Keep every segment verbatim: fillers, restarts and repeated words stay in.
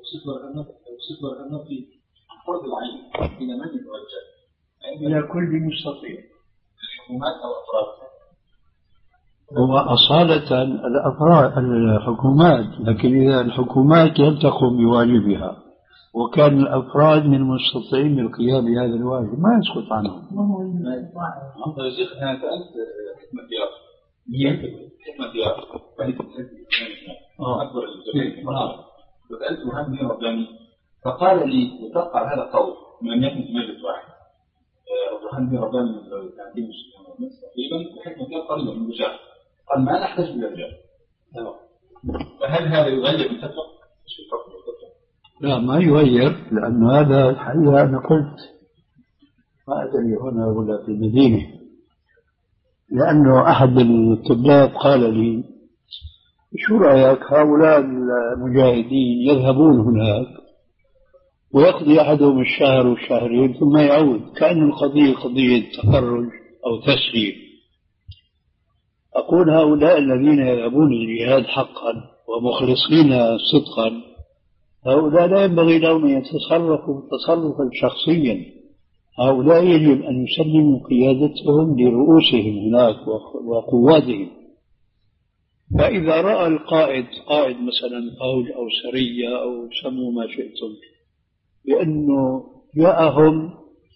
صفر أنه في فرض العين إلى من يتوجه؟ إلى كل مستطيع، الحكومات أو أفراد. هو أصالة الأفراد الحكومات، لكن إذا الحكومات لم تقم بواجبها وكان الأفراد من المستطيعين بالقيام بهذا الواجب ما يسقط عنهم. يا شيخ أنا سألت حكمة ديار حكمة ديار فهي أكبر الجميع وسألته هل هي رباني فقال لي وتقع هذا القول من يكن في مجلس واحد هل هي رباني من تعديل تقريبا وحكمة ديار قريبة من الرجال قال ما نحتاج إلى الرجال. فهل هذا يغير من فتوى؟ لا ما يغير، لأن هذا الحقيقة أنا قلت ما أدري هنا ولا في المدينة، لأنه أحد الطلاب قال لي شو رأيك هؤلاء المجاهدين يذهبون هناك ويقضي أحدهم الشهر والشهرين ثم يعود كأن القضية قضية تخرج أو تسليم. أقول هؤلاء الذين يذهبون للجهاد حقا ومخلصين صدقا هؤلاء لا ينبغي لهم أن يتصرفوا تصرفا شخصيا، هؤلاء يجب أن يسلموا قيادتهم لرؤوسهم هناك وقواتهم. فإذا رأى القائد قائد مثلا فوج أو سرية أو سموا ما شئتم بأنه جاءهم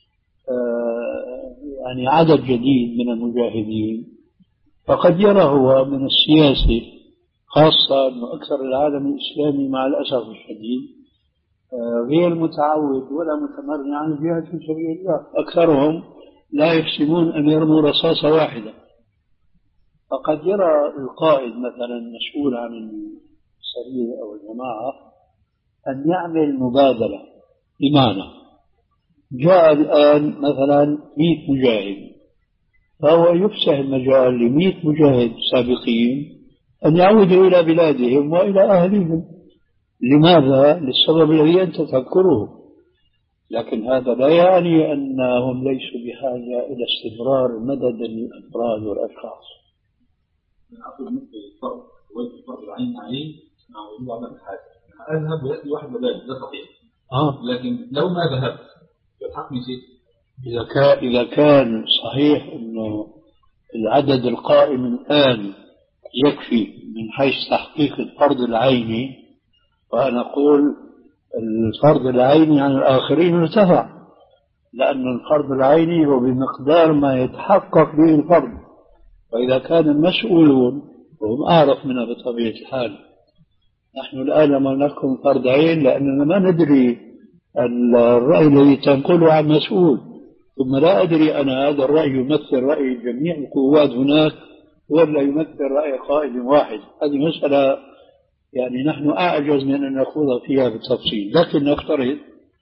يعني عدد جديد من المجاهدين فقد يرى هو من السياسة خاصة أنه أكثر العالم الإسلامي مع الأسف الشديد غير متعود ولا متمرن عن الجهاد في سبيل الله، أكثرهم لا يحسنون أن يرموا رصاصة واحدة. فقد يرى القائد مثلا مسؤول عن السرية أو الجماعة أن يعمل مبادلة، بمعنى جاء الآن مثلا مئة مجاهد فهو يفسح المجال لمئة مجاهد سابقين أن يعودوا إلى بلادهم وإلى أهلهم. لماذا؟ للسبب الذي أنت تذكره، لكن هذا لا يعني أنهم ليسوا بحاجة إلى استمرار مددا للأفراد والأشخاص. أقول مثل الفرد وجه فرض العين عليه مع وجود عدم الحاجة أذهب ويأتي واحد بدال لا صحيح آه. لكن لو ما ذهبت يلحقني شيء. إذا كان إذا كان صحيح إنه العدد القائم الآن يكفي من حيث تحقيق الفرض العيني، فأنا أقول الفرض العيني عن الآخرين ارتفع، لأن الفرض العيني هو بمقدار ما يتحقق به الفرض. وإذا كان المسؤولون وهم أعرف منها بطبيعة الحال، نحن الآن لما نحكم فرض عين لأننا ما ندري الرأي الذي تنقله عن مسؤول، ثم لا أدري أنا هذا الرأي يمثل رأي جميع القوات هناك ولا يمثل رأي قائد واحد. هذه مسألة يعني نحن أعجز من أن نخوض فيها بالتفصيل، لكن نفترض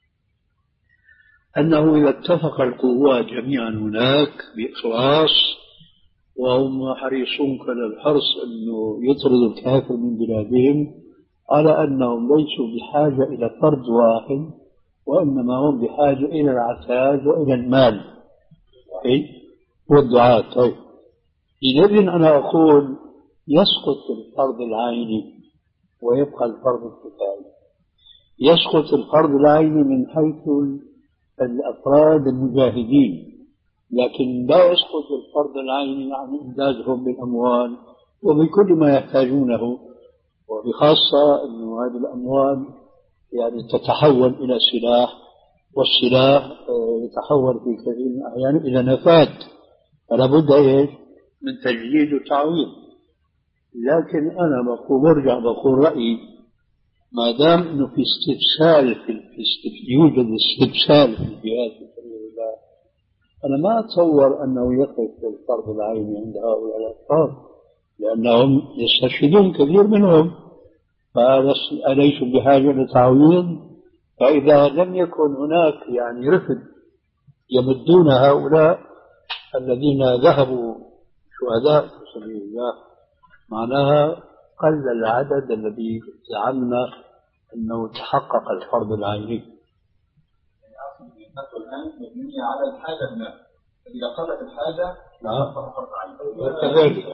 أنه إذا اتفق القوات جميعا هناك بإخلاص وهم حريصون كل الحرص أنه يطردوا الكافر من بلادهم، على أنهم ليسوا بحاجة إلى فرد واحد وإنما هم بحاجة إلى العتاد وإلى المال والدعاة. طيب إذن أنا أقول يسقط الفرض العيني ويبقى الفرض الكفائي. يسقط الفرض العيني من حيث الأفراد المجاهدين، لكن لا يسقط الفرض العيني عن إمدادهم بالأموال وبكل ما يحتاجونه، وبخاصة أن هذه الأموال يعني تتحول إلى سلاح، والسلاح يتحول في كثير من الأحيان إلى نفاذ، فلا بد إيش من تجديد وتعويض. لكن أنا بقول برجع بقول رأيي ما دام إنه في استبسال في يوجد استبسال في الجهاد في سبيل الله، أنا ما أتصور أنه يقف الفرض العيني عند هؤلاء الأفراد، لأنهم يستشهدون كثير منهم فليسوا بحاجة لتعويض. فإذا لم يكن هناك يعني رفد يمدون هؤلاء الذين ذهبوا شهداء في سبيل الله، معناها قل العدد الذي زعمنا أنه تحقق الفرض العيني. الآن مبنية على الحاجة هناك، إذا قلت الحاجة لا فرض عين.